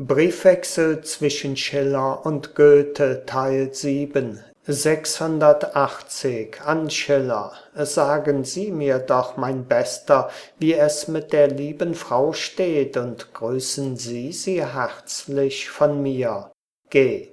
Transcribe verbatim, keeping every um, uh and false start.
Briefwechsel zwischen Schiller und Goethe Teil sieben sechshundertachtzig an Schiller. Sagen Sie mir doch, mein Bester, wie es mit der lieben Frau steht, und grüßen Sie sie herzlich von mir. G